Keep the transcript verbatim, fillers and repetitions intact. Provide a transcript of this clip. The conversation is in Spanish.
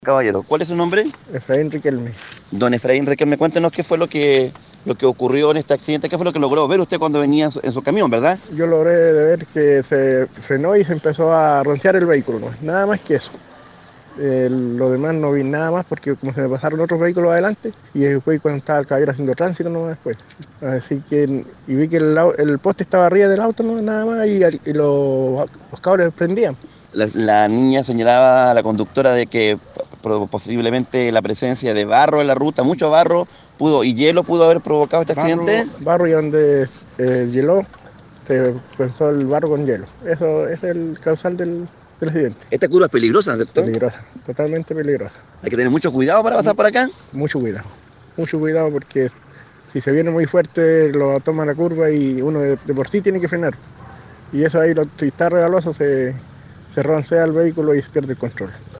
Caballero, ¿cuál es su nombre? Efraín Riquelme. Don Efraín Riquelme, cuéntenos qué fue lo que, lo que ocurrió en este accidente, qué fue lo que logró ver usted cuando venía en su, en su camión, ¿verdad? Yo logré ver que se frenó y se empezó a roncear el vehículo, ¿no? Nada más que eso. Eh, lo demás no vi nada más porque como se me pasaron otros vehículos adelante y después cuando estaba el caballero haciendo tránsito no después. Así que y vi que el, el poste estaba arriba del auto, no nada más, y, y los, los cables prendían. La, la niña señalaba a la conductora de que posiblemente la presencia de barro en la ruta, mucho barro, pudo y hielo pudo haber provocado este barro, accidente. Barro y donde eh, hieló, se pensó el barro con hielo. Eso es el causal del, del accidente. Esta curva es peligrosa, ¿cierto? Peligrosa, totalmente peligrosa. Hay que tener mucho cuidado para pasar por acá. Mucho cuidado, mucho cuidado porque si se viene muy fuerte lo toma la curva y uno de, de por sí tiene que frenar. Y eso ahí, lo, si está regaloso, se, se roncea el vehículo y se pierde el control.